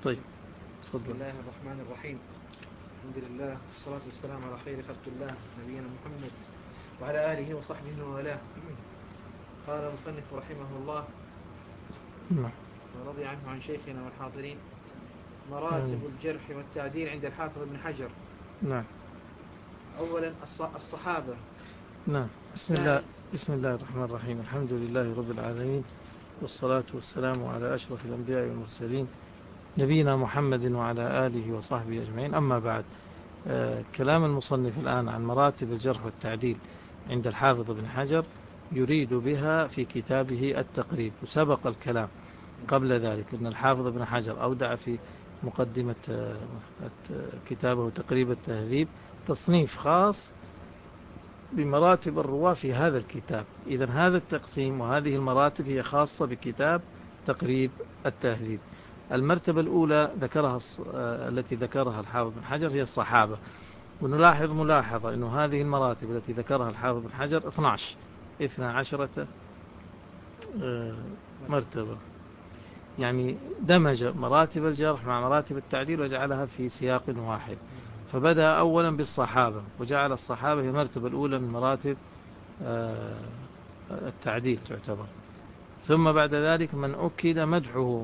طيب بسم تفضل. الله الرحمن الرحيم. الحمد لله والصلاة والسلام على خير خلق الله نبينا محمد وعلى آله وصحبه ووالاه. قال المصنف رحمه الله نعم. ورضي عنه عن شيخنا والحاضرين: مراتب الجرح والتعديل عند الحافظ ابن حجر. نعم. أولا الصحابة. نعم. بسم الله الرحمن الرحيم. الحمد لله رب العالمين، والصلاة والسلام على أشرف الأنبياء والمرسلين نبينا محمد وعلى آله وصحبه أجمعين. أما بعد، كلام المصنف الآن عن مراتب الجرح والتعديل عند الحافظ ابن حجر يريد بها في كتابه التقريب. وسبق الكلام قبل ذلك أن الحافظ ابن حجر أودع في مقدمة كتابه تقريب التهذيب تصنيف خاص بمراتب الرواة في هذا الكتاب. إذن هذا التقسيم وهذه المراتب هي خاصة بكتاب تقريب التهذيب. المرتبة الأولى التي ذكرها الحافظ بن حجر هي الصحابة. ونلاحظ ملاحظة أن هذه المراتب التي ذكرها الحافظ بن حجر 12 مرتبة، يعني دمج مراتب الجرح مع مراتب التعديل وجعلها في سياق واحد. فبدأ أولا بالصحابة وجعل الصحابة هي المرتبة الأولى من مراتب التعديل تعتبر. ثم بعد ذلك من أكد مدحه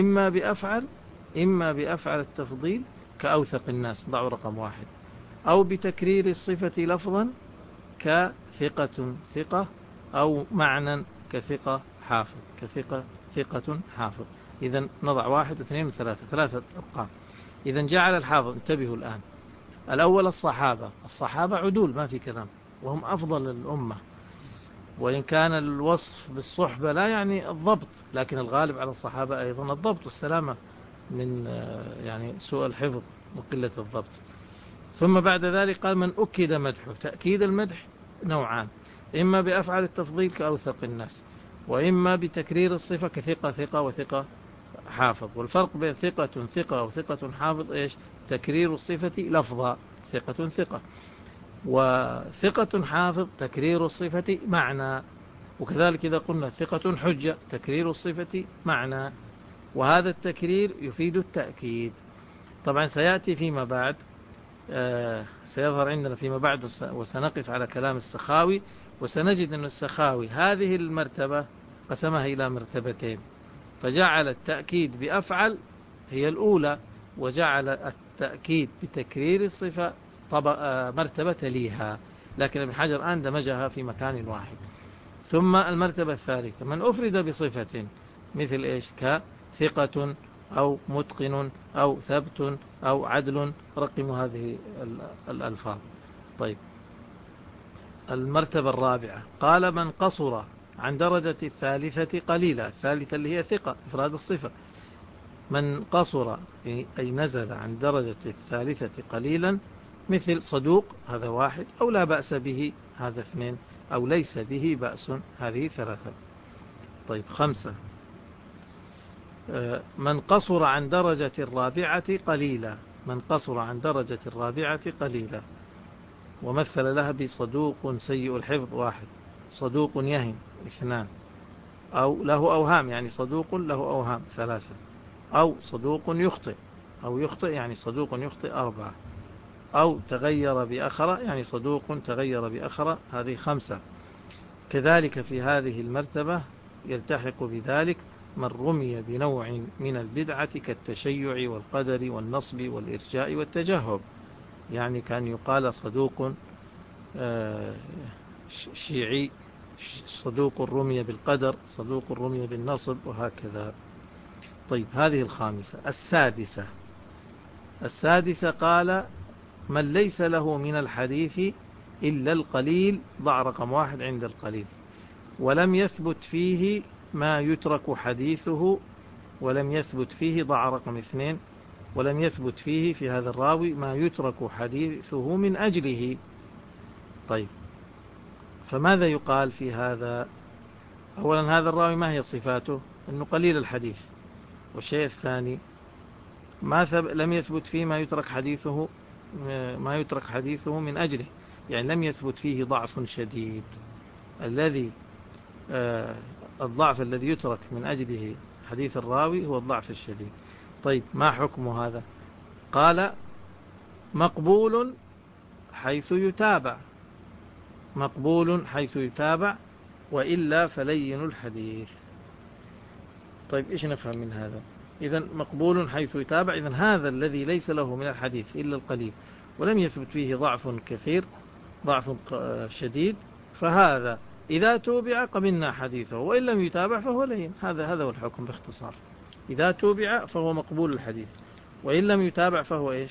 إما بأفعل التفضيل كأوثق الناس، ضعوا رقم 1، أو بتكرير الصفة لفظا كثقة ثقة، أو معنى كثقة ثقة حافظ. إذن نضع 1 و2 و3، 3 أرقام. إذن جعل الحافظ، انتبهوا الآن، الأول الصحابة عدول ما في كلام، وهم أفضل الأمة، وإن كان الوصف بالصحبة لا يعني الضبط، لكن الغالب على الصحابة أيضا الضبط والسلامة من يعني سوء الحفظ وقلة الضبط. ثم بعد ذلك قال من أكد مدحه. تأكيد المدح نوعان: إما بأفعل التفضيل كأوثق الناس، وإما بتكرير الصفة كثقة ثقة وثقة حافظ. والفرق بين ثقة وثقة حافظ إيش؟ تكرير الصفة لفظا ثقة ثقة، وثقة حافظ تكرير الصفة معنى. وكذلك إذا قلنا ثقة حجة تكرير الصفة معنى، وهذا التكرير يفيد التأكيد. طبعا سيأتي فيما بعد، سيظهر عندنا فيما بعد، وسنقف على كلام السخاوي، وسنجد أن السخاوي هذه المرتبة قسمها إلى مرتبتين، فجعل التأكيد بأفعل هي الأولى، وجعل التأكيد بتكرير الصفة مرتبة ليها، لكن ابن حجر الآن دمجها في مكان واحد. ثم المرتبة الثالثة من أفرد بصفة مثل إيش؟ كثقة أو متقن أو ثبت أو عدل، رقموا هذه الألفاظ. طيب، المرتبة الرابعة قال من قصر عن درجة الثالثة قليلا. الثالثة اللي هي ثقة، إفراد الصفة. من قصر أي نزل عن درجة الثالثة قليلا، مثل صدوق، هذا 1، أو لا بأس به، هذا 2، أو ليس به بأس، هذه 3. طيب 5 من قصر عن درجة الرابعة قليلا. من قصر عن درجة الرابعة قليلا، ومثل لها بصدوق سيء الحفظ 1، صدوق يهم 2، أو له أوهام يعني صدوق له أوهام 3، أو صدوق يخطئ، أو يخطئ يعني صدوق يخطئ 4، أو تغير بأخرى يعني صدوق تغير بأخرى، هذه 5. كذلك في هذه المرتبة يلتحق بذلك من رمي بنوع من البدعة كالتشيع والقدر والنصب والإرجاء والتجهب، يعني كان يقال صدوق شيعي، صدوق رمي بالقدر، صدوق رمي بالنصب، وهكذا. طيب، هذه 5. السادسة قال من ليس له من الحديث إلا القليل، ضع رقم 1 عند القليل، ولم يثبت فيه ما يترك حديثه، ولم يثبت فيه، ضع رقم 2، ولم يثبت فيه في هذا الراوي ما يترك حديثه من أجله. طيب، فماذا يقال في هذا؟ أولا هذا الراوي ما هي صفاته؟ أنه قليل الحديث. والشيء الثاني لم يثبت فيه ما يترك حديثه من أجله، يعني لم يثبت فيه ضعف شديد. الضعف الذي يترك من أجله حديث الراوي هو الضعف الشديد. طيب ما حكم هذا؟ قال مقبول حيث يتابع، مقبول حيث يتابع وإلا فلين الحديث. طيب إيش نفهم من هذا؟ إذن مقبول حيث يتابع، إذن هذا الذي ليس له من الحديث إلا القليل ولم يثبت فيه ضعف كثير، ضعف شديد، فهذا إذا توبع قبلنا حديثه، وإن لم يتابع فهو لين. هذا هو الحكم باختصار. إذا توبع فهو مقبول الحديث، وإن لم يتابع فهو إيش؟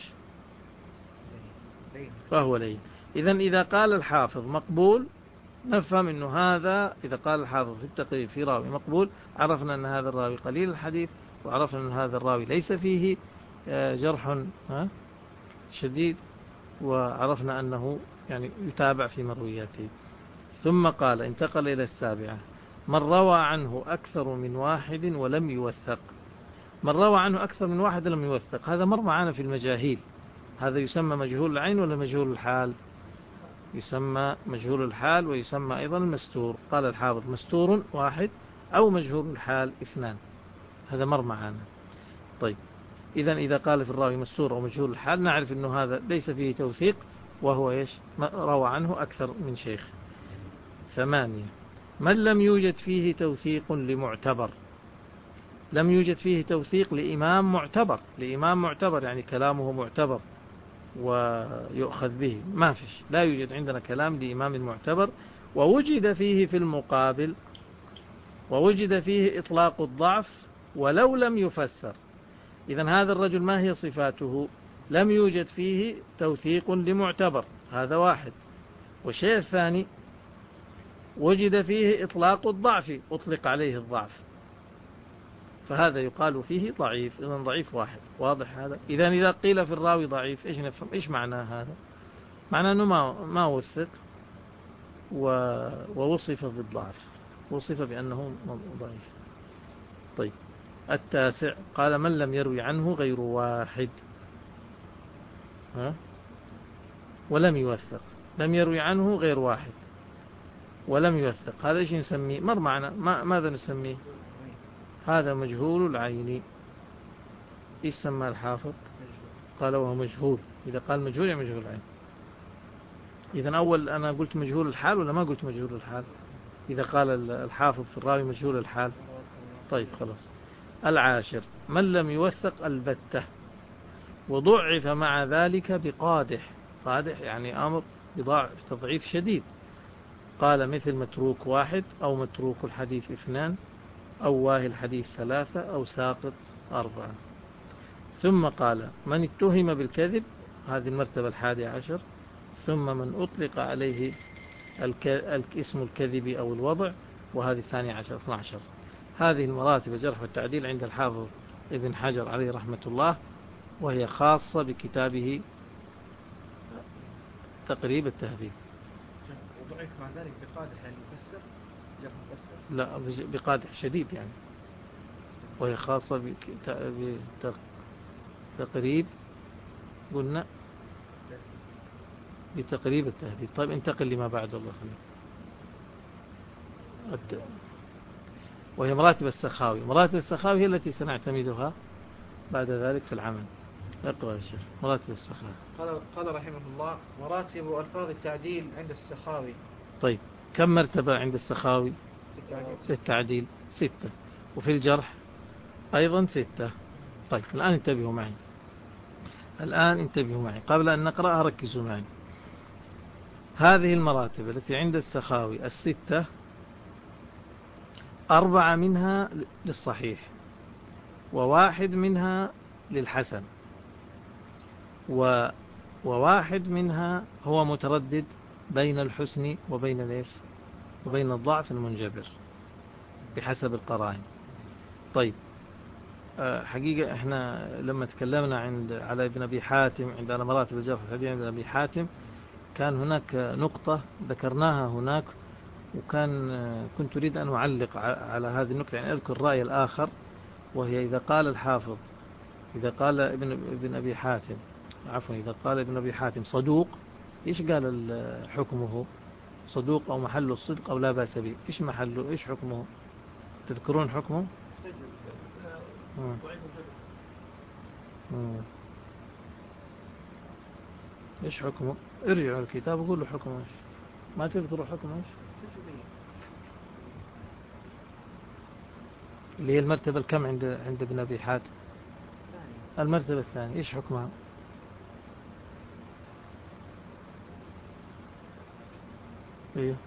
فهو لين. إذن إذا قال الحافظ مقبول نفهم أنه هذا، إذا قال الحافظ في التقريب في راوي مقبول، عرفنا أن هذا الراوي قليل الحديث، وعرفنا أن هذا الراوي ليس فيه جرح شديد، وعرفنا أنه يعني يتابع في مروياته. ثم قال انتقل إلى السابعة: من روى عنه أكثر من واحد ولم يوثق. من روى عنه أكثر من واحد لم يوثق، هذا مر معنا في المجاهيل. هذا يسمى مجهول العين ولا مجهول الحال؟ يسمى مجهول الحال، ويسمى أيضا المستور. قال الحافظ مستور واحد أو مجهول الحال اثنان، هذا مر معنا. طيب إذا قال في الراوي مستور أو مجهول الحال نعرف أنه هذا ليس فيه توثيق، وهو إيش؟ روى عنه أكثر من شيخ. 8: من لم يوجد فيه توثيق لمعتبر. لم يوجد فيه توثيق لإمام معتبر، لإمام معتبر يعني كلامه معتبر ويؤخذ به، ما فيش، لا يوجد عندنا كلام لإمام المعتبر. ووجد فيه في المقابل، ووجد فيه إطلاق الضعف ولو لم يفسر. إذن هذا الرجل ما هي صفاته؟ لم يوجد فيه توثيق لمعتبر، هذا واحد. والشيء الثاني وجد فيه إطلاق الضعف، أطلق عليه الضعف، فهذا يقال فيه ضعيف. إذن ضعيف واحد، واضح هذا؟ إذا قيل في الراوي ضعيف إيش نفهم؟ إيش معناه هذا؟ معناه أنه ما وثق ووصف بالضعف، وصف بأنه ضعيف. طيب 9: قال من لم يروي عنه غير واحد ولم يوثق. لم يروي عنه غير واحد ولم يوثق، هذا إيش نسميه؟ مر معنا، ماذا نسميه؟ هذا مجهول العين. إيش سمى الحافظ؟ قال وهو مجهول. إذا قال مجهول يعني مجهول العين. إذن أول أنا قلت مجهول الحال ولا ما قلت مجهول الحال؟ إذا قال الحافظ في الراوي مجهول الحال. طيب خلاص. 10: من لم يوثق البتة وضعف مع ذلك بقادح. قادح يعني أمر بتضعيف شديد. قال مثل متروك واحد، أو متروك الحديث 2، أو واهي الحديث 3، أو ساقط 4. ثم قال من اتهم بالكذب، هذه المرتبة 11. ثم من أطلق عليه اسم الكذب أو الوضع، وهذه 12. 12. هذه المراتب الجرح والتعديل عند الحافظ ابن حجر عليه رحمة الله، وهي خاصة بكتابه تقريب التهذيب. وضعيف مع ذلك بقادح يعني يفسر؟ لا، بقادح شديد يعني، وهي خاصة بتقريب، قلنا بتقريب التهذيب. طيب انتقل لما بعد، الله خليك. وهي مراتب السخاوي. مراتب السخاوي هي التي سنعتمدها بعد ذلك في العمل. اقرأ يا شيخ مراتب السخاوي. قال رحمه الله: مراتب ألفاظ التعديل عند السخاوي. طيب كم مرتبة عند السخاوي في التعديل؟ 6. وفي الجرح أيضا 6. طيب الآن انتبهوا معي قبل أن نقرأها، ركزوا معي. هذه المراتب التي عند السخاوي 6، 4 منها للصحيح، و1 منها للحسن، وواحد منها هو متردد بين الحسن وبين ليش وبين الضعف المنجبر بحسب القرائن. طيب حقيقة احنا لما تكلمنا على ابن أبي حاتم عندنا مراتب الجرح والتعديل عند أبي حاتم، كان هناك نقطة ذكرناها هناك، كنت أريد أن أعلق على هذه النقطة، يعني أذكر الرأي الآخر، وهي إذا قال الحافظ، إذا قال ابن أبي حاتم، إذا قال ابن أبي حاتم صدوق، إيش قال حكمه؟ صدوق أو محل الصدق أو لا بأس به، إيش حكمه؟ تذكرون حكمه؟ إيش حكمه؟ ارجعوا الكتاب وقول له حكمه إيش. ما تذكروا حكمه إيش؟ اللي هي المرتبة الكم عند ابن أبي حاتم؟ المرتبة الثانية إيش حكمها؟ إيه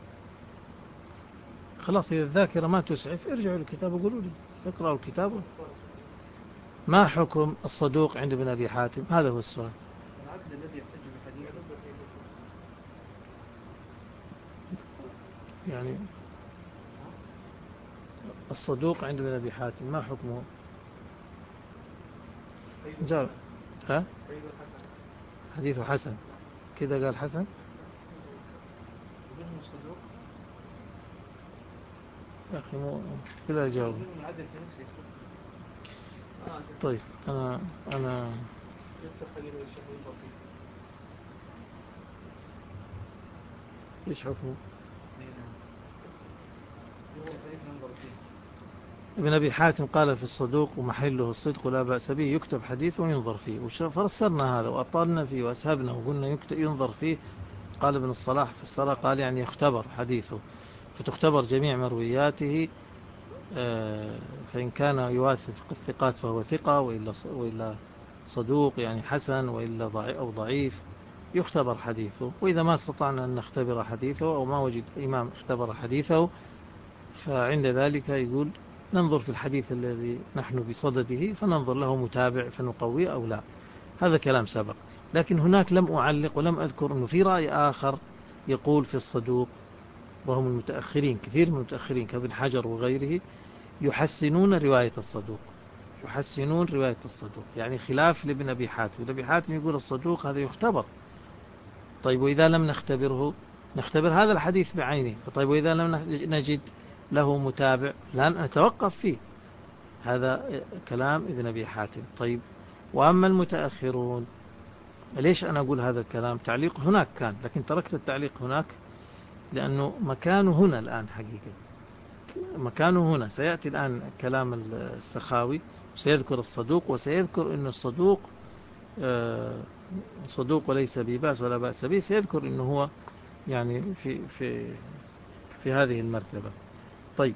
خلاص، إذا الذاكرة ما تسعف ارجعوا للكتاب وقولوا لي، اقرأوا الكتاب. ما حكم الصدوق عند ابن أبي حاتم؟ هذا هو السؤال. العدل الذي يحتج بحديث يعني الصدوق عند ابن أبي حاتم ما حكمه؟ جاء ها؟ حديث حسن كذا قال حسن. يا أخي مو كذا جاوب. طيب أنا إيش حكمه؟ ابن أبي حاتم قال في الصدوق ومحله الصدق لا بأس به، يكتب حديث وينظر فيه، وفسرنا هذا وأطالنا فيه وأسهبنا وقلنا ينظر فيه. قال ابن الصلاح في الصلاة قال يعني يختبر حديثه، فتختبر جميع مروياته، فإن كان يواثق الثقات فهو ثقة، وإلا صدوق يعني حسن، وإلا أو ضعيف يختبر حديثه. وإذا ما استطعنا أن نختبر حديثه أو ما وجد إمام اختبر حديثه، فعند ذلك يقول ننظر في الحديث الذي نحن بصدده فننظر له متابع فنقوي أو لا. هذا كلام سبق. لكن هناك لم أعلق ولم أذكر أنه في رأي آخر يقول في الصدوق، وهم المتأخرين، كثير من المتأخرين كابن حجر وغيره يحسنون رواية الصدوق، يحسنون رواية الصدوق، يعني خلاف لابن أبي حاتم. ابن أبي حاتم يقول الصدوق هذا يختبر. طيب وإذا لم نختبره نختبر هذا الحديث بعينه. طيب وإذا لم نجد له متابع لا نتوقف فيه. هذا كلام ابن أبي حاتم. طيب وأما المتأخرون، ليش أنا أقول هذا الكلام؟ تعليق هناك كان، لكن تركت التعليق هناك لأنه مكانه هنا الآن حقيقة، مكانه هنا. سيأتي الآن كلام السخاوي، سيذكر الصدوق وسيذكر أن الصدوق صدوق وليس بباس ولا بأس به، سيذكر أنه هو يعني في هذه المرتبة. طيب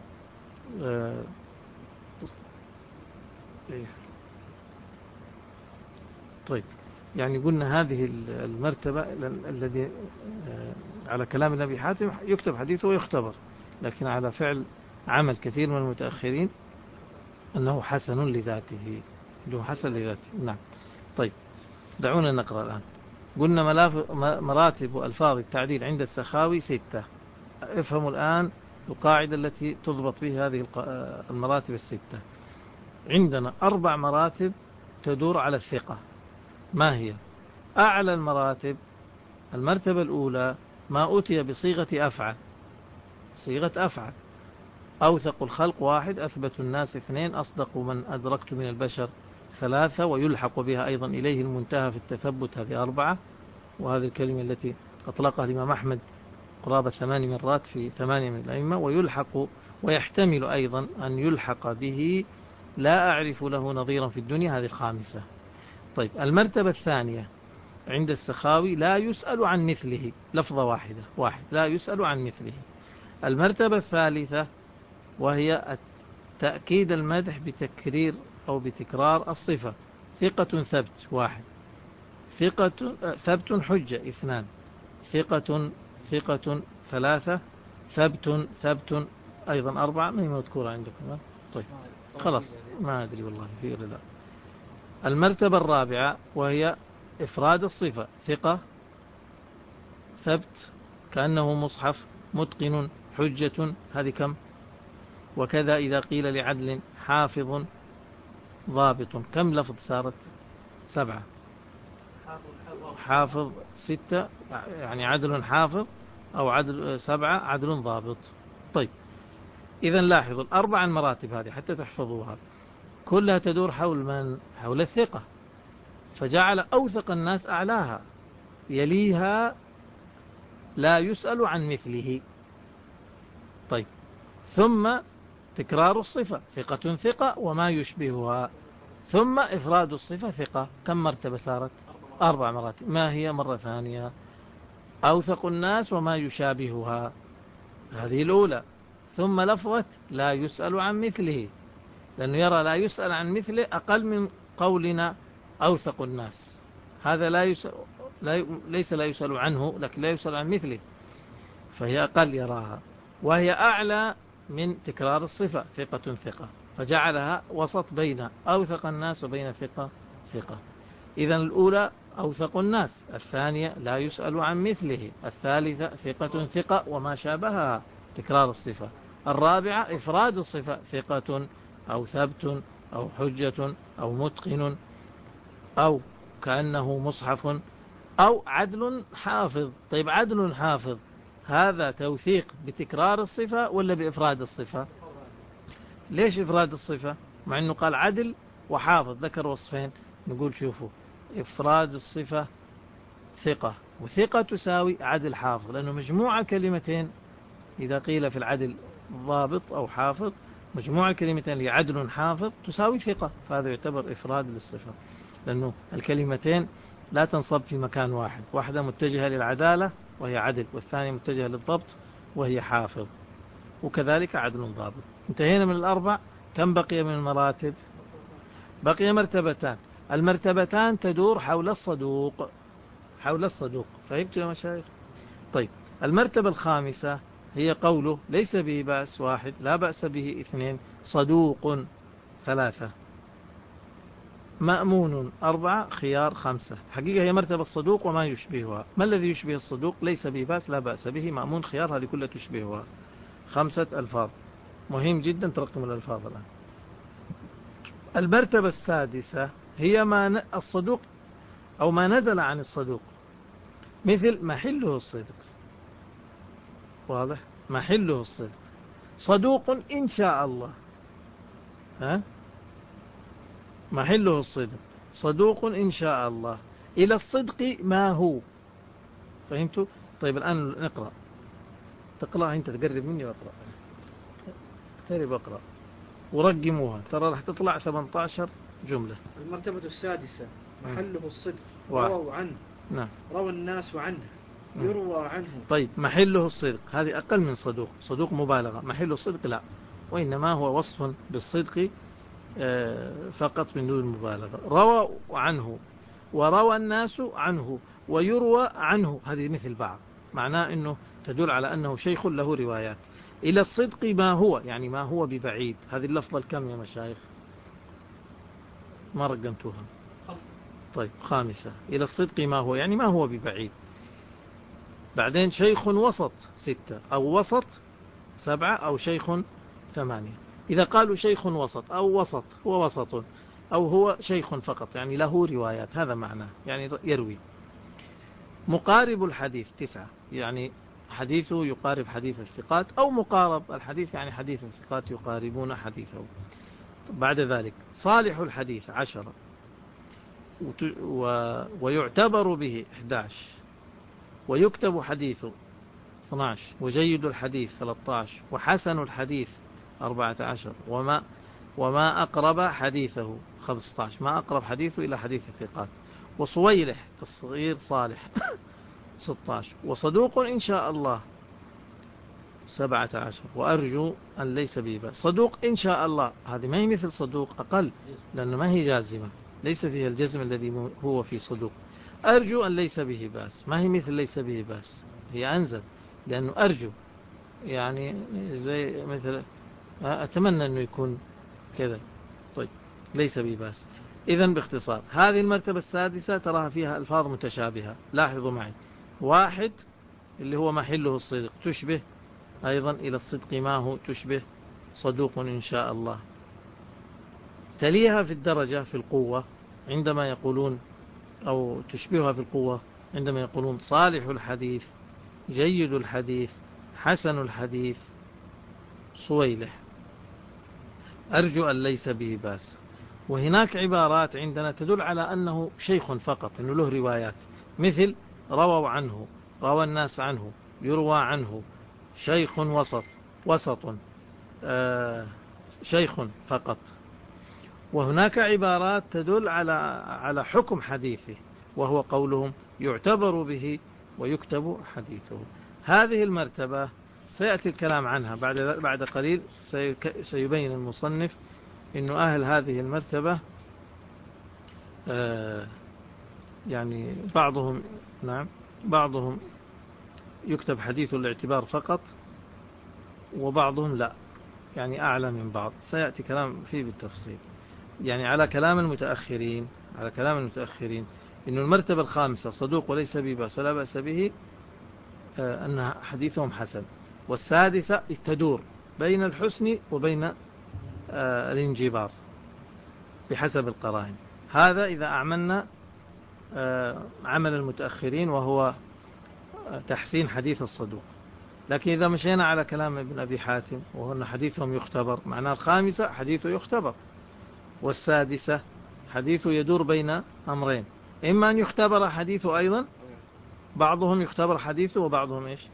طيب يعني قلنا هذه المرتبة الذي على كلام النبي حاتم يكتب حديثه ويختبر، لكن على فعل عمل كثير من المتأخرين أنه حسن لذاته، أنه حسن لذاته. نعم. طيب دعونا نقرأ الآن. قلنا مراتب وألفاظ التعديل عند السخاوي 6. افهموا الآن القاعدة التي تضبط به هذه المراتب 6. عندنا 4 مراتب تدور على الثقة. ما هي؟ أعلى المراتب، المرتبة الأولى ما أتي بصيغة أفعل، صيغة أفعل. أوثق الخلق 1، أثبت الناس 2، أصدق من أدركت من البشر 3، ويلحق بها أيضا إليه المنتهى في التثبت، هذه 4. وهذه الكلمة التي أطلقها الإمام أحمد قرابة 8 مرات في 8 من الأئمة. ويلحق ويحتمل أيضا أن يلحق به لا أعرف له نظيرا في الدنيا، هذه 5. طيب المرتبة الثانية عند السخاوي لا يسأل عن مثله، لفظة واحد لا يسأل عن مثله. المرتبة الثالثة وهي تأكيد المدح بتكرير أو بتكرار الصفة، ثقة ثبت 1، ثقة ثبت حجة 2، ثقة 3، ثبت أيضا 4. ما هي مذكورة عندكم؟ طيب خلاص ما أدري والله في ولا لا. المرتبة الرابعة وهي إفراد الصفة، ثقة ثبت كأنه مصحف، متقن حجة، هذه كم؟ وكذا إذا قيل لعدل حافظ ضابط، كم لفظ صارت؟ 7. حافظ 6 يعني عدل حافظ، أو عدل 7 عدل ضابط. طيب إذا لاحظوا 4 المراتب هذه حتى تحفظوها كلها تدور حول من؟ حول الثقة. فجعل أوثق الناس أعلاها، يليها لا يسأل عن مثله. طيب ثم تكرار الصفة، ثقة وما يشبهها، ثم إفراد الصفة ثقة. كم مرتبة صارت؟ 4 مراتب. ما هي؟ مرة ثانية، أوثق الناس وما يشابهها، هذه الأولى. ثم لفظة لا يسأل عن مثله، لأنه يرى لا يسأل عن مثله أقل من قولنا أوثق الناس. هذا ليس لا يسأل عنه، لكن لا يسأل عن مثله، فهي أقل يراها، وهي أعلى من تكرار الصفة ثقة ثقة، فجعلها وسط بين أوثق الناس وبين ثقة ثقة. إذن الأولى أوثق الناس، الثانية لا يسأل عن مثله، الثالثة ثقة ثقة وما شابهها تكرار الصفة، الرابعة إفراد الصفة ثقة أو ثبت أو حجة أو متقن أو كأنه مصحف أو عدل حافظ. طيب عدل حافظ هذا توثيق بتكرار الصفة ولا بإفراد الصفة؟ ليش إفراد الصفة مع أنه قال عدل وحافظ، ذكر وصفين؟ نقول شوفوا، إفراد الصفة ثقة، وثقة تساوي عدل حافظ، لأنه مجموع الكلمتين إذا قيل في العدل ضابط أو حافظ، مجموع الكلمتين اللي عدل حافظ تساوي ثقة، فهذا يعتبر إفراد للصفة، لأنه الكلمتين لا تنصب في مكان واحد، واحدة متجهة للعدالة وهي عدل، والثانية متجهة للضبط وهي حافظ، وكذلك عدل ضابط. انتهينا من الأربع. كم بقي من المراتب؟ بقي مرتبتان، المرتبتان تدور حول الصدوق، حول الصدوق. فهمت يا مشايخ؟ طيب المرتبة الخامسة هي قوله ليس به بأس 1، لا بأس به 2، صدوق 3، مأمون 4، خيار 5. حقيقة هي مرتبة الصدوق وما يشبهها. ما الذي يشبه الصدوق؟ ليس به بأس، لا بأس به، مأمون، خيار، هذه كلها تشبهها. 5 ألفاظ. مهم جدا ترقم الألفاظ الآن. المرتبة السادسة هي ما الصدوق أو ما نزل عن الصدوق، مثل محله الصدق. واضح؟ محله الصدق، صدوق إن شاء الله، محله الصدق، صدوق إن شاء الله، إلى الصدق ما هو. فهمتوا؟ طيب الآن نقرأ. تقرأ أنت، تقرب مني وأقرأ، اقترب أقرأ ورقموها، ترى راح تطلع 18 جملة. المرتبة السادسة محله الصدق، واحد. رووا عنه. نعم. روى الناس عنه، يروى عنه. طيب محله الصدق هذه أقل من صدوق، صدوق مبالغة، محله الصدق لا، وإنما هو وصف بالصدق فقط من دون مبالغة. روى عنه، وروى الناس عنه، ويروى عنه، هذه مثل بعض، معناه أنه تدل على أنه شيخ له روايات. إلى الصدق ما هو، يعني ما هو ببعيد. هذه اللفظة الكم يا مشايخ؟ ما رقمتوها؟ طيب 5. إلى الصدق ما هو، يعني ما هو ببعيد. بعدين شيخ وسط 6، أو وسط 7، أو شيخ 8. إذا قالوا شيخ وسط أو وسط هو وسط، أو هو شيخ فقط يعني له روايات، هذا معناه يعني يروي. مقارب الحديث 9، يعني حديثه يقارب حديث الثقات، أو مقارب الحديث يعني حديث الثقات يقاربون حديثه. بعد ذلك صالح الحديث 10، ويعتبر به 11، ويكتب حديثه 12، وجيد الحديث 13، وحسن الحديث 14، وما أقرب حديثه 15، ما أقرب حديثه إلى حديث الثقات. وصويلح تصغير صالح 16، وصدوق إن شاء الله 17، وأرجو أن ليس به بأس. صدوق إن شاء الله هذه ما هي مثل صدوق، أقل، لأنه ما هي جازمة، ليس فيها الجزم الذي هو في صدوق. أرجو أن ليس به بأس ما هي مثل ليس به بأس، هي أنزل، لأنه أرجو يعني زي مثل أتمنى أنه يكون كذا. طيب ليس به بأس. إذن باختصار هذه المرتبة السادسة تراها فيها ألفاظ متشابهة. لاحظوا معي، 1 اللي هو محله الصدق، تشبه أيضا إلى الصدق ما هو، تشبه صدوق إن شاء الله. تليها في الدرجة في القوة عندما يقولون، أو تشبهها في القوة عندما يقولون صالح الحديث، جيد الحديث، حسن الحديث، صويلح، أرجو أن ليس به بأس. وهناك عبارات عندنا تدل على أنه شيخ فقط، أنه له روايات، مثل رووا عنه، روى الناس عنه، يروى عنه، شيخ وسط، شيخ فقط. وهناك عبارات تدل على حكم حديثه، وهو قولهم يعتبر به ويكتب حديثه. هذه المرتبة سيأتي الكلام عنها بعد قليل. سيبين المصنف أن أهل هذه المرتبة يعني بعضهم يكتب حديث الاعتبار فقط، وبعضهم لا، يعني أعلى من بعض. سيأتي كلام فيه بالتفصيل، يعني على كلام المتأخرين إن المرتبة الخامسة صدوق وليس بباس ولا بأس به، أن حديثهم حسن. والسادسة تدور بين الحسن وبين الانجبار بحسب القرائن. هذا إذا أعملنا عمل المتأخرين وهو تحسين حديث الصدوق. لكن إذا مشينا على كلام ابن أبي حاتم وهو أن حديثهم يختبر، معناه الخامسة حديثه يختبر، والسادسة حديثه يدور بين أمرين: إما أن يختبر حديثه أيضا، بعضهم يختبر حديثه وبعضهم إيش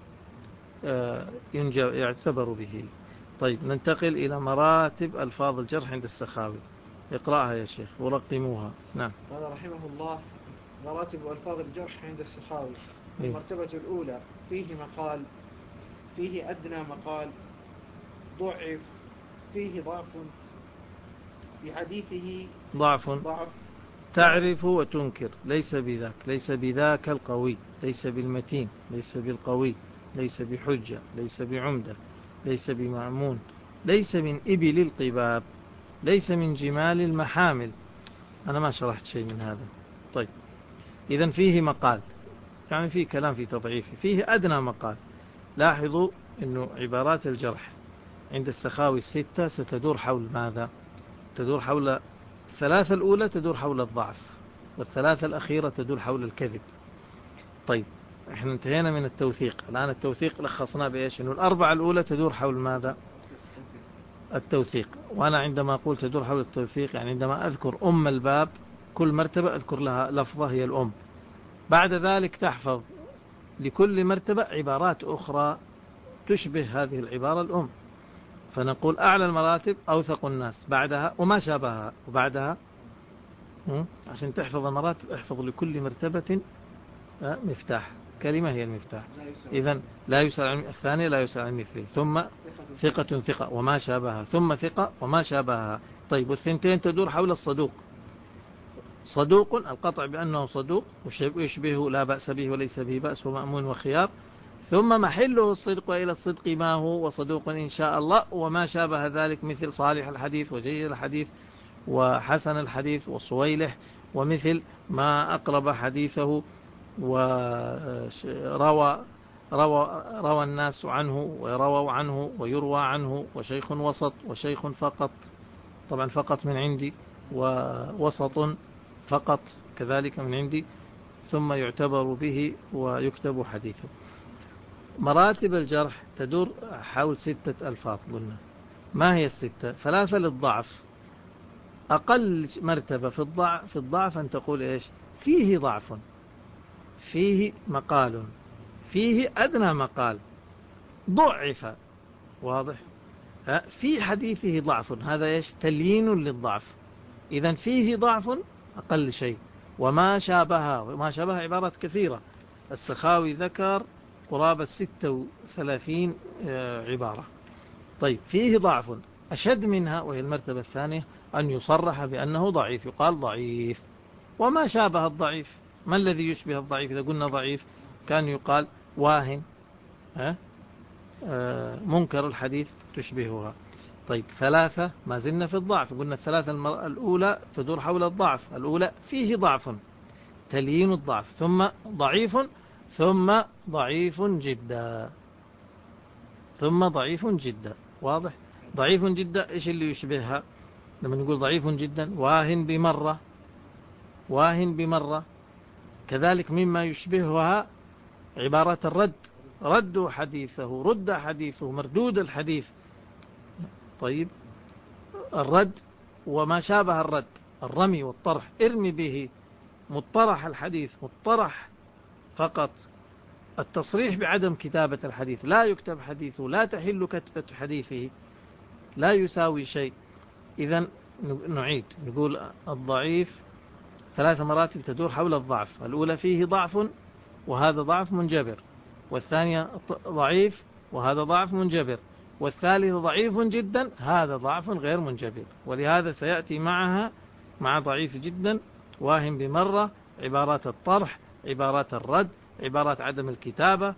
يعتبر به. طيب، ننتقل إلى مراتب ألفاظ الجرح عند السخاوي. اقرأها يا شيخ ورقموها. نعم. قال رحمه الله: مراتب ألفاظ الجرح عند السخاوي. المرتبة الأولى: فيه مقال، فيه أدنى مقال، ضعف، فيه ضعف، في حديثه ضعف تعرف وتنكر، ليس بذاك القوي، ليس بالمتين، ليس بالقوي، ليس بحجة، ليس بعمدة، ليس بمأمون، ليس من إبل القباب، ليس من جمال المحامل. أنا ما شرحت شيء من هذا. طيب، إذن فيه مقال، يعني فيه كلام في تضعيفه. فيه أدنى مقال. لاحظوا أنه عبارات الجرح عند السخاوي الستة ستدور حول ماذا؟ تدور حول الثلاثة الأولى تدور حول الضعف، والثلاثة الأخيرة تدور حول الكذب. طيب، احنا انتهينا من التوثيق. الآن التوثيق لخصناه بإيش؟ إنه الأربعة الأولى تدور حول ماذا؟ التوثيق. وأنا عندما أقول تدور حول التوثيق، يعني عندما أذكر أم الباب كل مرتبة أذكر لها لفظة هي الأم. بعد ذلك تحفظ لكل مرتبة عبارات أخرى تشبه هذه العبارة الأم. فنقول أعلى المراتب أوثق الناس، بعدها وما شابهها، وبعدها عشان تحفظ المراتب احفظ لكل مرتبة مفتاح، كلمة هي المفتاح. إذن لا يسأل عن الثانية، لا يسأل عن مثله، ثم ثقة وما شابهها، ثم ثقة وما شابهها. طيب، والثنتين تدور حول الصدوق. صدوق القطع بأنه صدوق ويشبه لا بأس به وليس به بأس ومأمون وخيار، ثم محله الصدق وإلى الصدق ما هو وصدوق إن شاء الله، وما شابه ذلك مثل صالح الحديث وجيد الحديث وحسن الحديث وصويلح، ومثل ما أقرب حديثه روى الناس عنه ورووا عنه ويروى عنه، وشيخ وسط وشيخ فقط، طبعا فقط من عندي، ووسط فقط كذلك من عندي، ثم يعتبر به ويكتب حديثه. مراتب الجرح تدور حول 6 ألفاظ قلنا. ما هي الستة؟ 3 للضعف. أقل مرتبة في الضعف أن تقول إيش؟ فيه ضعف، فيه مقال، فيه أدنى مقال، ضعف. واضح؟ في حديثه ضعف، هذا إيش؟ تليين للضعف. إذن فيه ضعف أقل شيء، وما شابه عبارات كثيرة. السخاوي ذكر قرابة 36 عبارة. طيب، فيه ضعف أشد منها، وهي المرتبة الثانية، أن يصرح بأنه ضعيف، يقال ضعيف. وما شابه الضعيف، ما الذي يشبه الضعيف؟ إذا قلنا ضعيف كان يقال واهن، منكر الحديث تشبهها. طيب، 3 ما زلنا في الضعف. قلنا الثلاثة الأولى تدور حول الضعف. الأولى فيه ضعف، تليين الضعف، ثم ضعيف، ثم ضعيف جدا، ثم ضعيف جدا. واضح؟ ضعيف جدا إيش اللي يشبهها؟ لما نقول ضعيف جدا، واهن بمرة. كذلك مما يشبهها عبارة الرد، رد حديثه، مردود الحديث. طيب، الرد وما شابه الرد، الرمي والطرح، ارمي به، مطرح الحديث، مطرح فقط. التصريح بعدم كتابة الحديث، لا يكتب حديثه، لا تحل كتبة حديثه، لا يساوي شيء. إذن نعيد نقول الضعيف 3 مراتب تدور حول الضعف. الأولى فيه ضعف وهذا ضعف منجبر، والثانية ضعيف وهذا ضعف منجبر، والثالث ضعيف جدا هذا ضعف غير منجبر. ولهذا سيأتي معها مع ضعيف جدا واهم بمرة عبارات الطرح، عبارات الرد، عبارات عدم الكتابة،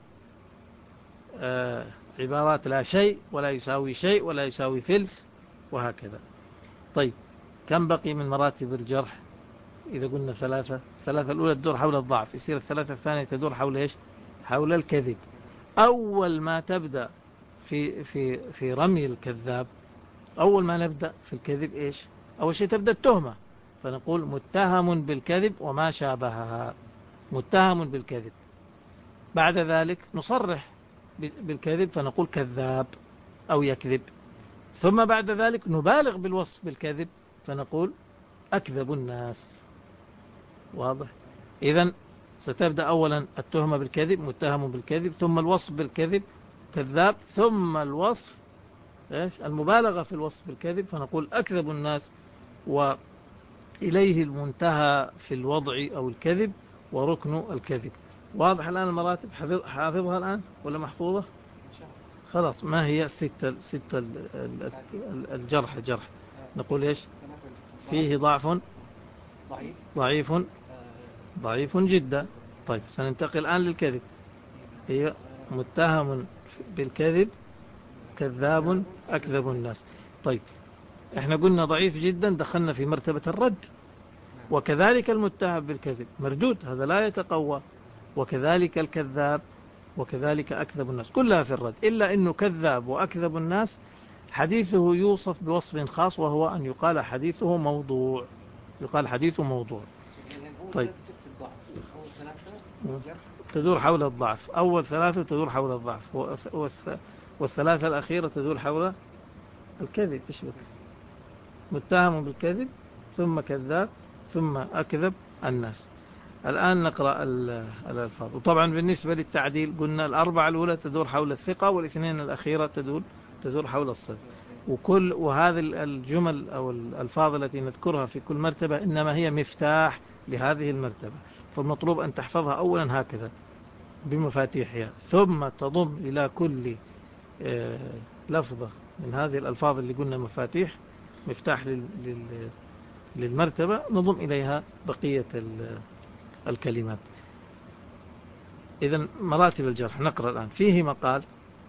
عبارات لا شيء ولا يساوي شيء ولا يساوي ثلث وهكذا. طيب كم بقي من مراتب الجرح؟ إذا قلنا 3 الأولى تدور حول الضعف، يصير 3 الثانية تدور حول إيش؟ حول الكذب. أول ما تبدأ في رمي الكذاب، أول ما نبدأ في الكذب إيش؟ أول شيء تبدأ التهمة، فنقول متهم بالكذب وما شابهها، متهم بالكذب. بعد ذلك نصرح بالكذب فنقول كذاب أو يكذب، ثم بعد ذلك نبالغ بالوصف بالكذب فنقول أكذب الناس. واضح؟ إذن ستبدأ أولا التهمة بالكذب، متهم بالكذب، ثم الوصف بالكذب كذاب، ثم الوصف إيش؟ المبالغة في الوصف بالكذب فنقول أكذب الناس، وإليه المنتهى في الوضع أو الكذب وركن الكذب. واضح الآن المراتب؟ حافظها الآن ولا محفوظة؟ خلاص. ما هي ستة الجرح؟ نقول إيش؟ فيه ضعيف جدا. طيب سننتقل الآن للكذب. هي متهم بالكذب، كذاب، أكذب الناس. طيب احنا قلنا ضعيف جدا، دخلنا في مرتبة الرد، وكذلك المتهم بالكذب مردود، هذا لا يتقوى، وكذلك الكذاب، وكذلك أكذب الناس، كلها في الرد، إلا أنه كذاب وأكذب الناس حديثه يوصف بوصف خاص، وهو أن يقال حديثه موضوع، يقال حديثه موضوع. طيب تدور حول الضعف، أول 3 تدور حول الضعف، والثلاثة الأخيرة تدور حول الكذب. إيش بك؟ متهم بالكذب، ثم كذاب، ثم أكذب الناس. الآن نقرأ الألفاظ. وطبعا بالنسبة للتعديل قلنا 4 الأولى تدور حول الثقة، وال2 الأخيرة تدور حول الصدق. وهذه الجمل أو الألفاظ التي نذكرها في كل مرتبة إنما هي مفتاح لهذه المرتبة، فالمطلوب أن تحفظها أولا هكذا بمفاتيحها، ثم تضم إلى كل لفظة من هذه الألفاظ اللي قلنا مفتاح للمرتبة، نضم إليها بقية الكلمات. إذن مراتب الجرح نقرأ الآن. فيه مقال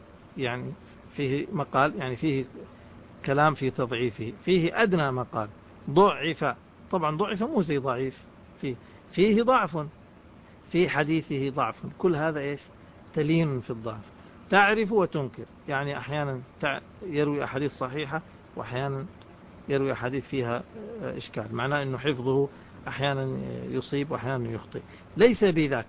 يعني فيه كلام في تضعيفه. فيه أدنى مقال، ضعف، طبعا ضعف مو زي ضعيف، فيه ضعف، في حديثه ضعف، كل هذا إيش؟ تلين في الضعف. تعرف وتنكر، يعني أحيانا يروي أحاديث صحيحة وأحيانا يروي أحاديث فيها إشكال، معناه أنه حفظه أحيانا يصيب وأحيانا يخطئ. ليس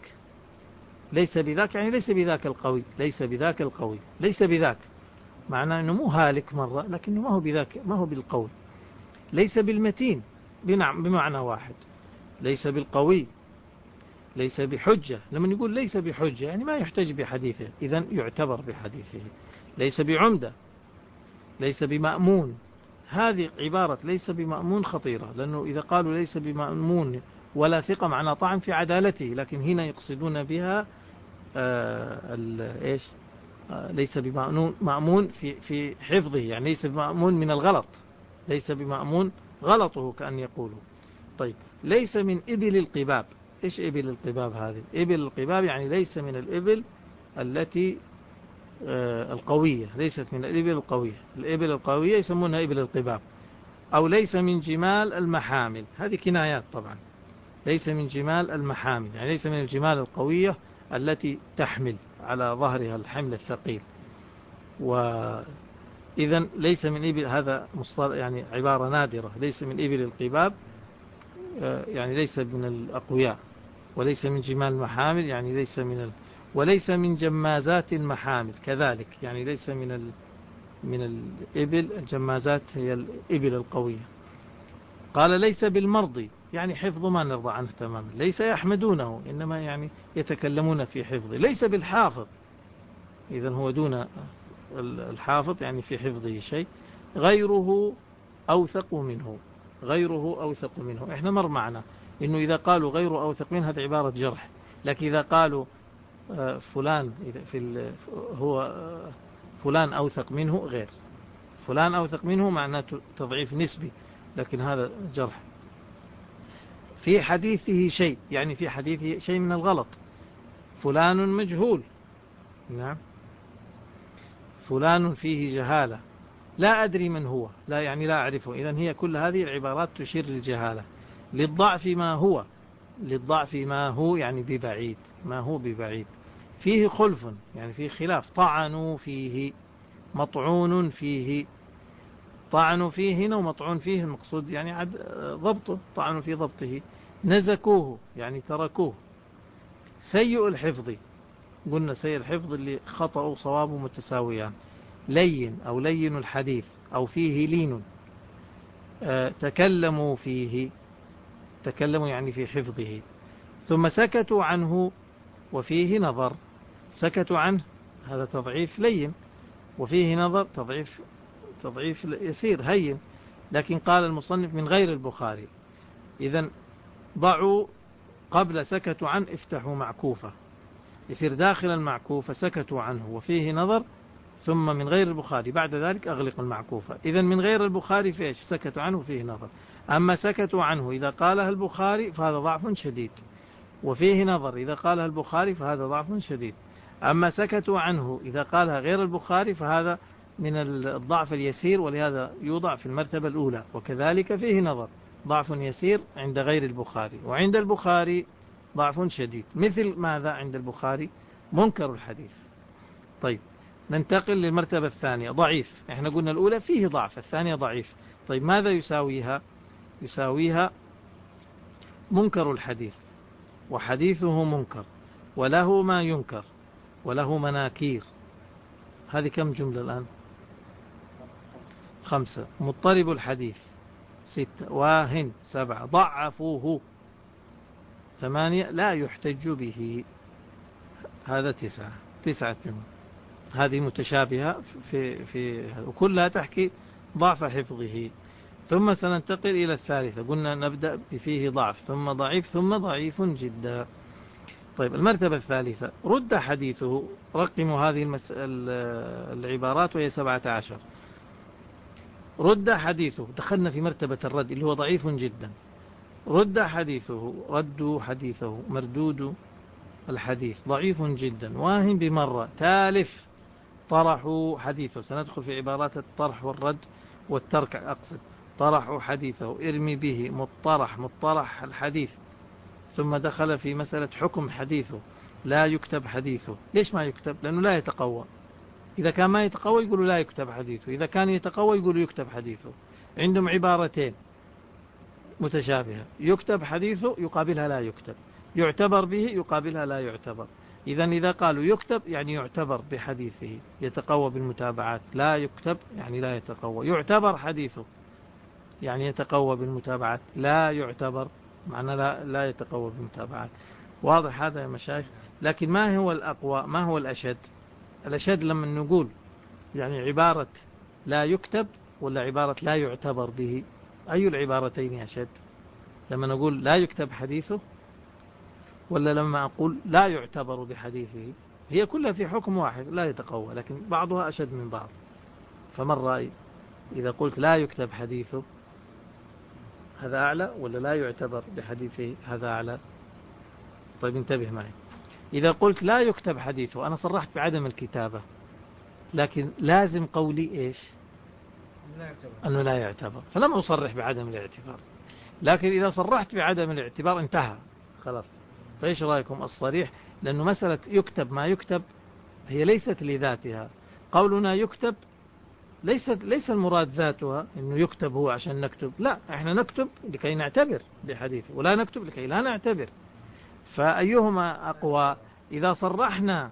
بذاك يعني ليس بذاك القوي، ليس بذاك معناه أنه مو هالك مرة، لكنه ما هو بالقوي. ليس بالمتين بمعنى واحد، ليس بالقوي، ليس بحجة. لما نقول ليس بحجة يعني ما يحتج بحديثه، إذن يعتبر بحديثه. ليس بعمدة، ليس بمأمون. هذه عبارة ليس بمأمون خطيرة، لأنه إذا قالوا ليس بمأمون ولا ثقة معنى طعن في عدالته، لكن هنا يقصدون بها إيش؟ ليس بمأمون في حفظه، يعني ليس بمأمون من الغلط، ليس بمأمون غلطه كأن يقولوا. طيب ليس من إبل القباب. إيش إبل القباب هذه؟ إبل القباب يعني ليس من الإبل التي القوية، ليست من الإبل القوية. الإبل القوية يسمونها إبل القباب. أو ليس من جمال المحامل، هذه كنايات طبعا. ليس من جمال المحامل يعني ليس من الجمال القوية التي تحمل على ظهرها الحمل الثقيل. وإذن ليس من إبل، هذا يعني عبارة نادرة. ليس من إبل القباب يعني ليس من الأقوياء. وليس من جمال المحامل يعني ليس وليس من جمازات المحامل كذلك، يعني ليس من الإبل. الجمازات هي الإبل القوية. قال ليس بالمرضي يعني حفظ ما نرضى عنه تماما، ليس يحمدونه إنما يعني يتكلمون في حفظه. ليس بالحافظ، إذن هو دون الحافظ يعني في حفظه شيء. غيره أوثق منه، غيره أوثق منه. إحنا مر معنا إنه إذا قالوا غيره أوثق منه هذه عبارة جرح، لكن إذا قالوا فلان هو فلان أوثق منه غير، فلان أوثق منه معناته تضعيف نسبي، لكن هذا جرح. في حديثه شيء، يعني في حديثه شيء من الغلط. فلان مجهول، نعم. فلان فيه جهالة، لا أدري من هو، لا يعني لا أعرفه. إذن هي كل هذه العبارات تشير للجهالة. للضعف ما هو، للضعف ما هو يعني ببعيد، ما هو ببعيد. فيه خلف يعني فيه خلاف. طعنوا فيه، مطعون فيه. طعنوا فيه هنا ومطعون فيه المقصود يعني ضبطه، طعنوا في ضبطه. نزكوه يعني تركوه. سيء الحفظ، قلنا سيء الحفظ اللي خطأ وصواب متساويان. لين أو لين الحديث أو فيه لين. تكلموا فيه، تكلموا يعني في حفظه. ثم سكتوا عنه وفيه نظر. سكتوا عنه هذا تضعيف لين، وفيه نظر تضعيف يسير هين. لكن قال المصنف من غير البخاري. إذن ضعوا قبل سكتوا عنه افتحوا معكوفة، يصير داخل المعكوفة سكتوا عنه وفيه نظر، ثم من غير البخاري بعد ذلك أغلق المعكوفة. إذن من غير البخاري في إيش؟ سكتوا عنه وفيه نظر. أما سكتوا عنه إذا قالها البخاري فهذا ضعف شديد، وفيه نظر إذا قالها البخاري فهذا ضعف شديد. أما سكتوا عنه إذا قالها غير البخاري فهذا من الضعف اليسير، ولهذا يوضع في المرتبة الأولى. وكذلك فيه نظر، ضعف يسير عند غير البخاري، وعند البخاري ضعف شديد. مثل ماذا عند البخاري؟ منكر الحديث. طيب ننتقل للمرتبة الثانية، ضعيف. احنا قلنا الأولى فيه ضعف، الثانية ضعيف. طيب ماذا يساويها؟ يساويها منكر الحديث، وحديثه منكر، وله ما ينكر، وله مناكير. هذه كم جملة الآن؟ 5. مضطرب الحديث 6. واهن 7. ضعفوه 8. لا يحتج به هذا 9 جمل. هذه متشابهة في وكلها تحكي ضعف حفظه. ثم سننتقل إلى الثالثة. قلنا نبدأ بفيه ضعف ثم ضعيف ثم ضعيف جدا. طيب المرتبة الثالثة رد حديثه. رقموا هذه العبارات وهي 17. رد حديثه، دخلنا في مرتبة الرد اللي هو ضعيف جدا. رد حديثه، ردوا حديثه، مردود الحديث ضعيف جدا. واهن بمرة. تالف، طرحوا حديثه. سندخل في عبارات الطرح والرد والترك أقصد. طرحوا حديثه، ارمي به، مطرح الحديث. ثم دخل في مسألة حكم حديثه. لا يكتب حديثه. ليش ما يكتب؟ لأنه لا يتقوى. إذا كان ما يتقوى يقولوا لا يكتب حديثه، إذا كان يتقوى يقولوا يكتب حديثه. عندهم عبارتين متشابهة. يكتب حديثه يقابلها لا يكتب، يعتبر به يقابلها لا يعتبر. إذا قالوا يكتب يعني يعتبر بحديثه، يتقوى بالمتابعات. لا يكتب يعني لا يتقوى. يعتبر حديثه يعني يتقوى بالمتابعات. لا يعتبر معنى لا يتقوى بالمتابعات. واضح هذا يا مشايخ؟ لكن ما هو الأقوى؟ ما هو الأشد؟ الأشد لما نقول يعني عبارة لا يكتب ولا عبارة لا يعتبر به؟ أي العبارتين أشد؟ لما نقول لا يكتب حديثه ولا لما أقول لا يعتبر بحديثه؟ هي كلها في حكم واحد، لا يتقوى، لكن بعضها أشد من بعض. فما الرأي؟ إذا قلت لا يكتب حديثه هذا أعلى، ولا لا يعتبر بحديثه هذا أعلى؟ طيب انتبه معي. إذا قلت لا يكتب حديثه أنا صرحت بعدم الكتابة، لكن لازم قولي إيش؟ أنه لا يعتبر، فلم أصرح بعدم الاعتبار. لكن إذا صرحت بعدم الاعتبار انتهى خلاص. فإيش رأيكم الصريح؟ لأنه مسألة يكتب ما يكتب هي ليست لذاتها. قولنا يكتب ليس المراد ذاتها إنه يكتب هو عشان نكتب، لا، إحنا نكتب لكي نعتبر بحديثه، ولا نكتب لكي لا نعتبر. فأيهما أقوى؟ إذا صرحنا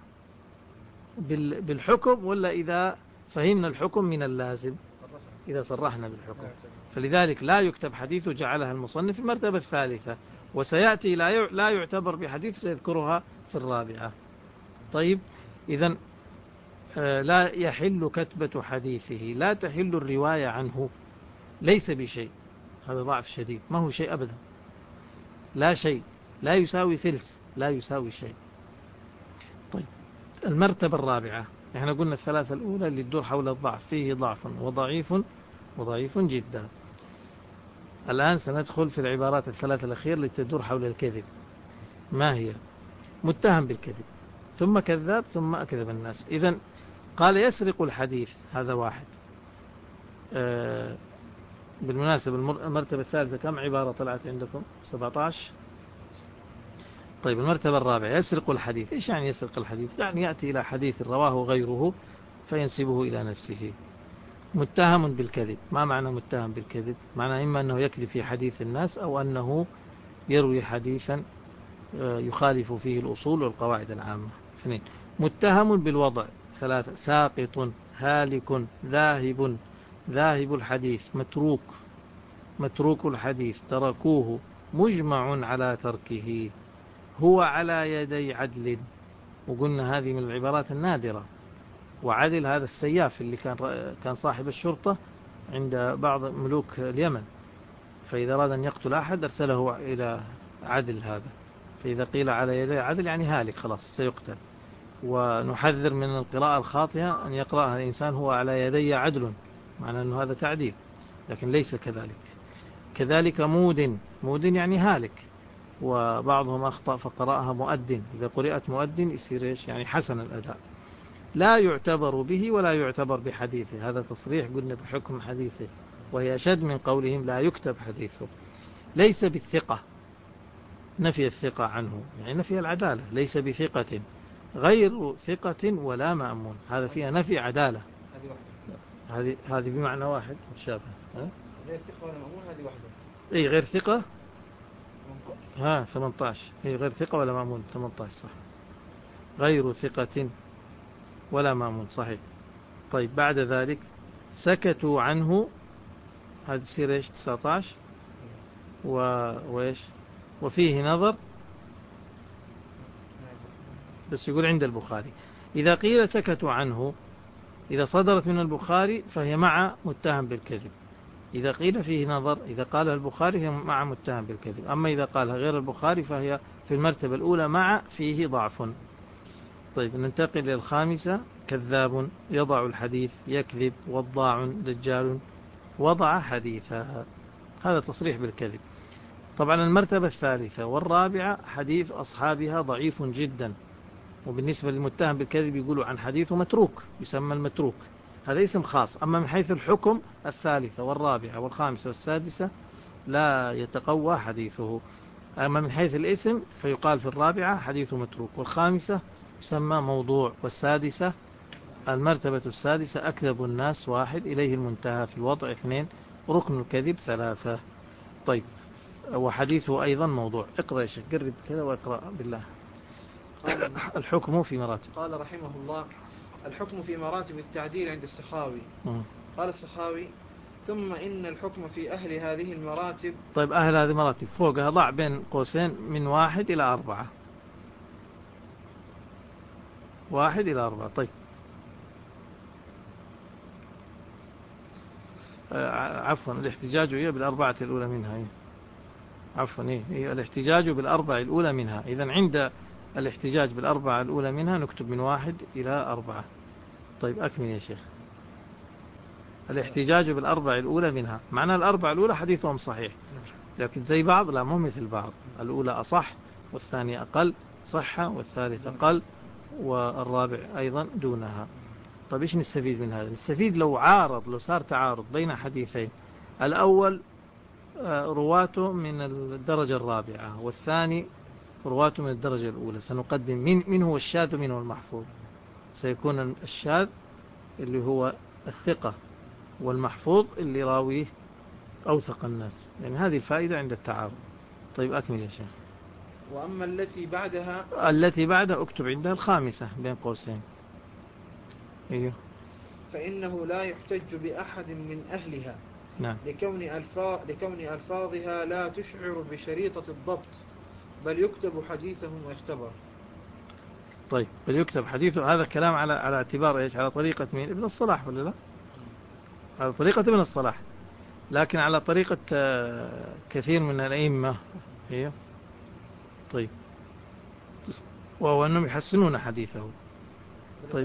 بالحكم ولا إذا فهمنا الحكم من اللازم؟ إذا صرحنا بالحكم. فلذلك لا يكتب حديثه جعلها المصنف في المرتبة الثالثة، وسيأتي لا يعتبر بحديث سيذكرها في الرابعة. طيب إذن لا يحل كتبة حديثه، لا تحل الرواية عنه، ليس بشيء. هذا ضعف شديد، ما هو شيء أبدا، لا شيء، لا يساوي ثلث، لا يساوي شيء. طيب المرتبة الرابعة، احنا قلنا الثلاثة الأولى اللي تدور حول الضعف، فيه ضعف وضعيف وضعيف جدا. الآن سندخل في العبارات الثلاثة الأخيرة اللي تدور حول الكذب. ما هي؟ متهم بالكذب، ثم كذاب، ثم أكذب الناس. إذن قال يسرق الحديث، هذا واحد. بالمناسبة المرتبة الثالثة كم عبارة طلعت عندكم؟ 17. طيب المرتبة الرابعة يسرق الحديث. إيش يعني يسرق الحديث؟ يعني يأتي إلى حديث رواه غيره فينسبه إلى نفسه. متهم بالكذب، ما معنى متهم بالكذب؟ معنى إما أنه يكذب في حديث الناس، أو أنه يروي حديثا يخالف فيه الأصول والقواعد العامة. 2. متهم بالوضع. 3. ساقط، هالك، ذاهب، ذاهب الحديث، متروك، متروك الحديث، تركوه، مجمع على تركه، هو على يدي عدل. وقلنا هذه من العبارات النادرة. وعدل هذا السياف اللي كان صاحب الشرطة عند بعض ملوك اليمن، فإذا أراد أن يقتل أحد أرسله إلى عدل هذا. فإذا قيل على يدي عدل يعني هالك، خلاص سيقتل. ونحذر من القراءة الخاطئة أن يقرأها الإنسان هو على يدي عدل، معنى أنه هذا تعديل، لكن ليس كذلك. كذلك مود، مود يعني هالك، وبعضهم أخطأ فقرأها مؤذن. إذا قرأت مؤذن يصير إيش؟ يعني حسن الأداء. لا يعتبر به ولا يعتبر بحديثه، هذا تصريح قلنا بحكم حديثه، وهي أشد من قولهم لا يكتب حديثه. ليس بالثقة، نفي الثقة عنه يعني نفي العدالة. ليس بثقة، غير ثقة ولا مأمون، هذا فيها نفي عدالة. هذه بمعنى واحد متشابه. غير ثقة ولا مأمون، هذه واحدة. اي غير ثقة. 18. اي غير ثقة ولا مأمون، 18 صح. غير ثقة ولا مأمون صحيح. طيب بعد ذلك سكتوا عنه، هذا يصير ايش؟ 19. وإيش؟ وفيه نظر، بس يقول عند البخاري. إذا قيل سكتوا عنه، إذا صدرت من البخاري فهي مع متهم بالكذب. إذا قيل فيه نظر، إذا قالها البخاري هي مع متهم بالكذب. أما إذا قالها غير البخاري فهي في المرتبة الأولى مع فيه ضعف. طيب ننتقل إلى الخامسة. كذاب، يضع الحديث، يكذب، وضاع، دجال، وضع حديثها، هذا تصريح بالكذب. طبعا المرتبة الثالثة والرابعة حديث أصحابها ضعيف جدا. وبالنسبة للمتهم بالكذب يقولوا عن حديثه متروك، يسمى المتروك، هذا اسم خاص. أما من حيث الحكم الثالثة والرابعة والخامسة والسادسة لا يتقوى حديثه. أما من حيث الاسم فيقال في الرابعة حديث متروك، والخامسة يسمى موضوع، والسادسة المرتبة السادسة أكذب الناس 1، إليه المنتهى في الوضع 2، ركن الكذب 3. طيب وحديثه أيضا موضوع. اقرأ يا شيخ، قرب كذا واقرأ بالله. الحكم في مراتب. قال رحمه الله: الحكم في مراتب التعديل عند السخاوي. قال السخاوي: ثم إن الحكم في أهل هذه المراتب. طيب أهل هذه المراتب فوقها ضع بين قوسين من 1 إلى 4. 1 إلى 4. طيب عفوا الاحتجاج هي بالأربعة الأولى منها. عفوا هي الاحتجاج بالأربع الأولى منها. إذن عند الاحتجاج بالأربعة الأولى منها نكتب من 1 إلى 4. طيب أكمل يا شيخ. الاحتجاج بالأربع الأولى منها، معنى الأربع الأولى حديثهم صحيح، لكن زي بعض لا، مو مثل بعض. الأولى أصح، والثانية أقل صحة، والثالث أقل، والرابع أيضا دونها. طيب إيش نستفيد من هذا؟ نستفيد لو صار تعارض بين حديثين، الأول رواته من الدرجة الرابعة، والثاني رواته من الدرجة الأولى، سنقدم من هو الشاذ ومن هو المحفوظ. سيكون الشاذ اللي هو الثقة، والمحفوظ اللي راويه أوثق الناس. يعني هذه الفائدة عند التعارض. طيب أكمل يا شيخ. وأما التي بعدها، التي بعدها اكتب عندها الخامسة بين قوسين. أيوه. فإنه لا يحتج بأحد من أهلها. نعم. لكون ألفاظها لا تشعر بشريطة الضبط، بل يكتب حديثهم ويختبر. طيب بل يكتب حديثه، هذا كلام على اعتبار إيش؟ على طريقة مين؟ ابن الصلاح ولا لا؟ على طريقة ابن الصلاح. لكن على طريقة كثير من الأئمة هي طيب، وهو أنهم يحسنون حديثه. طيب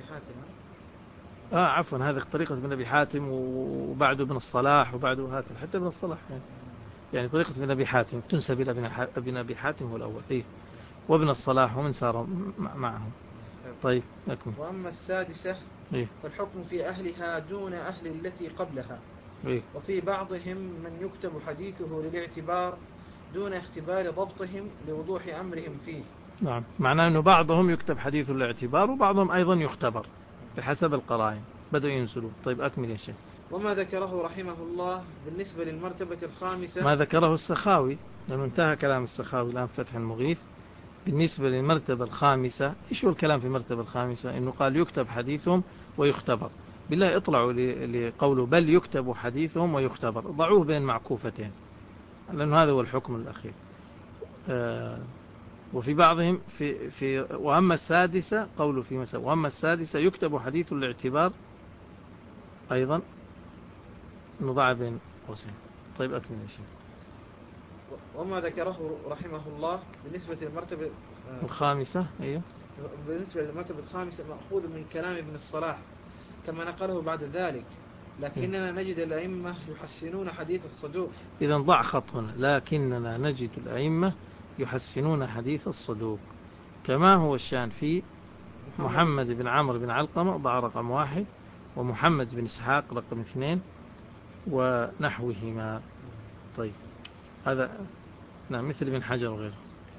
عفوا، هذه طريقة ابن أبي حاتم وبعده ابن الصلاح وبعده هذا حتى ابن الصلاح يعني طريقة ابن أبي حاتم تنسب إلى ابن أبي حاتم هو الأول وابن الصلاح ومن سار معهم. طيب أكمل. وأما السادسة فالحكم في أهلها دون أهل التي قبلها. وفي بعضهم من يكتب حديثه للاعتبار دون اختبار ضبطهم لوضوح أمرهم فيه. نعم، معناه أنه بعضهم يكتب حديثه للاعتبار وبعضهم أيضا يختبر بحسب القرائن، بدأوا ينزلوا. طيب أكمل يا شيخ. وما ذكره رحمه الله بالنسبة للمرتبة الخامسة، ما ذكره السخاوي، لأنه انتهى كلام السخاوي الآن فتح المغيث. بالنسبة للمرتبة الخامسة، إيش هو الكلام في المرتبة الخامسة؟ إنه قال يكتب حديثهم ويختبر. بالله اطلعوا لقوله بل يكتب حديثهم ويختبر، ضعوه بين معكوفتين، لأنه هذا هو الحكم الأخير. وفي بعضهم في وأما السادسة قوله في مسألة وأما السادسة يكتب حديث الاعتبار أيضا، نضع بين قوسين. طيب أكمل يا شيخ. وما ذكره رحمه الله بالنسبة للمرتبة الخامسة بالنسبة للمرتبة الخامسة مأخوذ من كلام ابن الصلاح كما نقله بعد ذلك، لكننا نجد الأئمة يحسنون حديث الصدوق. إذا ضع خط هنا، لكننا نجد الأئمة يحسنون حديث الصدوق، كما هو الشان في محمد بن عمرو بن علقمة ضع رقم 1، ومحمد بن إسحاق رقم 2، ونحوهما. طيب هذا نعم مثل ابن حجر وغيره.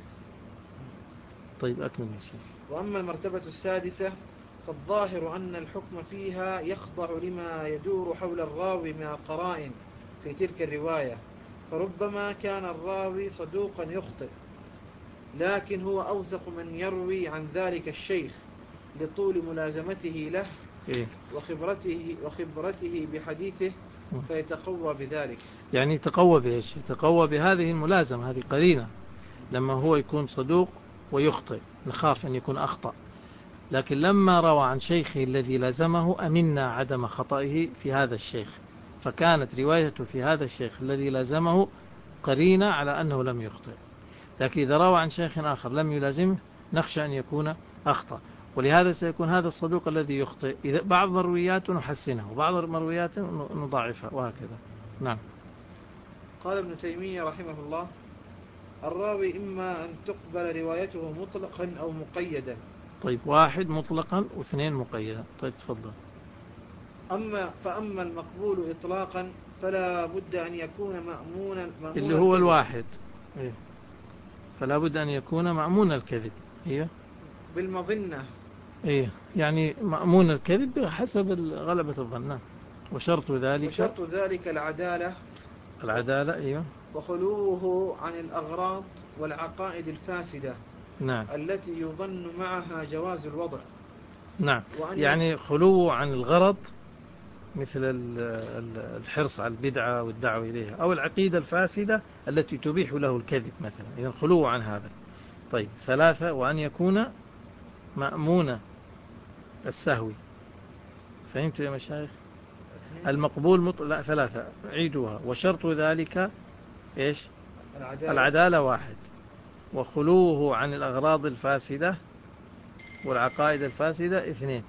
طيب أكمل يا شيخ. وأما المرتبة السادسة فالظاهر أن الحكم فيها يخضع لما يدور حول الراوي من القرائن في تلك الرواية، فربما كان الراوي صدوقا يخطئ، لكن هو أوثق من يروي عن ذلك الشيخ لطول ملازمته له وخبرته بحديثه، فيتقوى بذلك. يعني يتقوى بإيش؟ يتقوى بهذه الملازمة، هذه قرينة. لما هو يكون صدوق ويخطئ نخاف أن يكون أخطأ، لكن لما روى عن شيخه الذي لازمه أمنا عدم خطئه في هذا الشيخ، فكانت روايته في هذا الشيخ الذي لازمه قرينة على أنه لم يخطئ. لكن إذا روى عن شيخ آخر لم يلازمه نخشى أن يكون أخطأ، ولهذا سيكون هذا الصدوق الذي يخطئ إذا بعض مروياته نحسنه وبعض مروياته نضاعفه وهكذا. نعم. قال ابن تيمية رحمه الله: الراوي إما أن تقبل روايته مطلقا أو مقيدا. طيب 1 مطلقا و2 مقيدا. طيب تفضل. فأما المقبول إطلاقا فلا بد أن يكون مأمونا اللي هو الواحد فلا بد أن يكون مأمون الكذب بالمظنة يعني مأمون الكذب بحسب غلبة الظن. وشرط ذلك العدالة وخلوه عن الأغراض والعقائد الفاسدة. نعم. التي يظن معها جواز الوضع. نعم، يعني خلوه عن الغرض مثل الحرص على البدعة والدعوة إليها، أو العقيدة الفاسدة التي تبيح له الكذب مثلا، إذن خلوه عن هذا. طيب 3 وأن يكون مأمون السهو. فهمتوا يا مشايخ؟ المقبول لا 3 عيدوها. وشرط ذلك إيش؟ العدالة 1، وخلوه عن الأغراض الفاسدة والعقائد الفاسدة 2،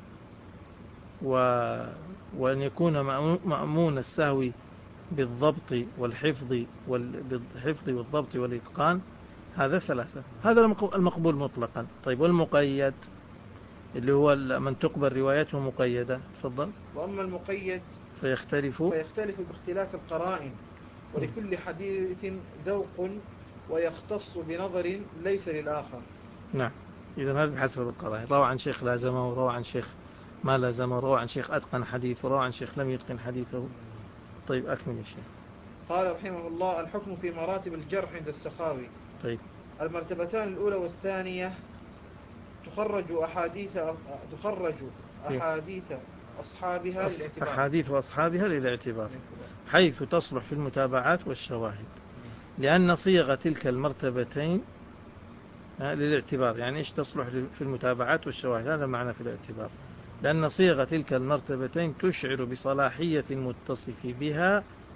وأن يكون مأمون السهو بالضبط والحفظ والضبط والإتقان، هذا 3. هذا المقبول مطلقا. طيب والمقيد اللي هو من تقبل روايته مقيدة. تفضل. وأما المقيد فيختلف باختلاف القرائن، ولكل حديث ذوق ويختص بنظر ليس للآخر. نعم، إذن هذا بحسب القرائن. روى عن شيخ لازمه، وروى عن شيخ ما لازمه، وروى عن شيخ أتقن حديثه، وروى عن شيخ لم يتقن حديثه. طيب أكمل يا شيخ. قال رحمه الله: الحكم في مراتب الجرح عند السخاوي. طيب. المرتبتان الأولى والثانية تخرج أحاديث أصحابها للاعتبار. أحاديث أصحابها للاعتبار، حيث تصلح في المتابعات والشواهد، لأن صيغ تلك المرتبتين للاعتبار. يعني إيش تصلح في المتابعات والشواهد؟ هذا معنى في الاعتبار، لأن صيغ تلك المرتبتين تشعر بصلاحية المتصف بها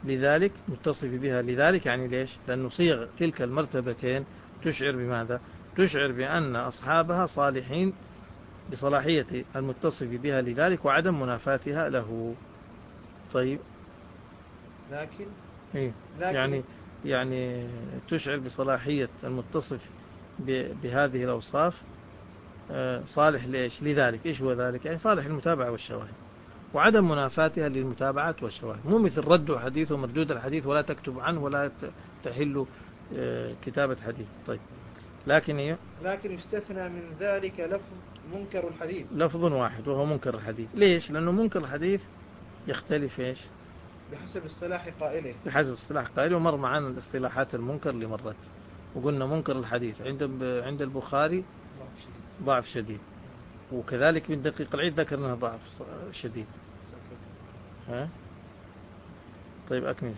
لذلك متصف بها لذلك، يعني ليش؟ لأنه صيغ تلك المرتبتين تشعر بماذا؟ تشعر بأن أصحابها صالحين بصلاحية المتصف بها لذلك وعدم منافاتها له. طيب، لكن إيه؟ يعني تشعر بصلاحية المتصف بهذه الأوصاف صالح ليش؟ لذلك. إيش هو ذلك؟ يعني صالح المتابعة والشواهد وعدم منافاتها للمتابعات والشواهد، مو مثل رد حديث ومردود الحديث ولا تكتب عنه ولا تحل كتابة حديث. طيب، لكن يستثنى من ذلك لفظ منكر الحديث، لفظ واحد وهو منكر الحديث. ليش؟ لأنه منكر الحديث يختلف إيش؟ بحسب اصطلاح قائله، بحسب اصطلاح قائله. ومر معنا الاصطلاحات المنكر اللي مرت، وقلنا منكر الحديث عند البخاري ضعف شديد، وكذلك من دقيق العيد ذكرنا ضعف شديد. ها؟ طيب، أكمل.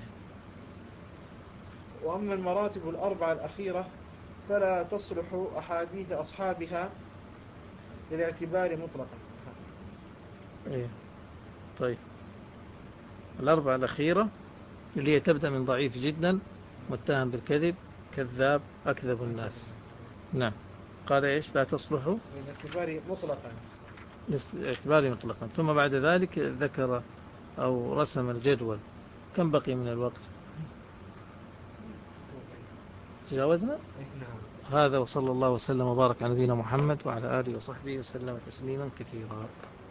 وأما المراتب الأربعة الأخيرة فلا تصلح أحاديث أصحابها للاعتبار مطلقا. إيه؟ طيب، الأربعة الأخيرة اللي هي تبدأ من ضعيف جدا، متهم بالكذب، كذاب، أكذب الناس. نعم، قال إيش؟ لا تصلح للاعتبار مطلقا، للاعتبار مطلقا. ثم بعد ذلك ذكر أو رسم الجدول. كم بقي من الوقت؟ تجاوزنا؟ نعم. هذا، وصلى الله وسلم وبارك على نبينا محمد وعلى آله وصحبه وسلم تسليما كثيرا.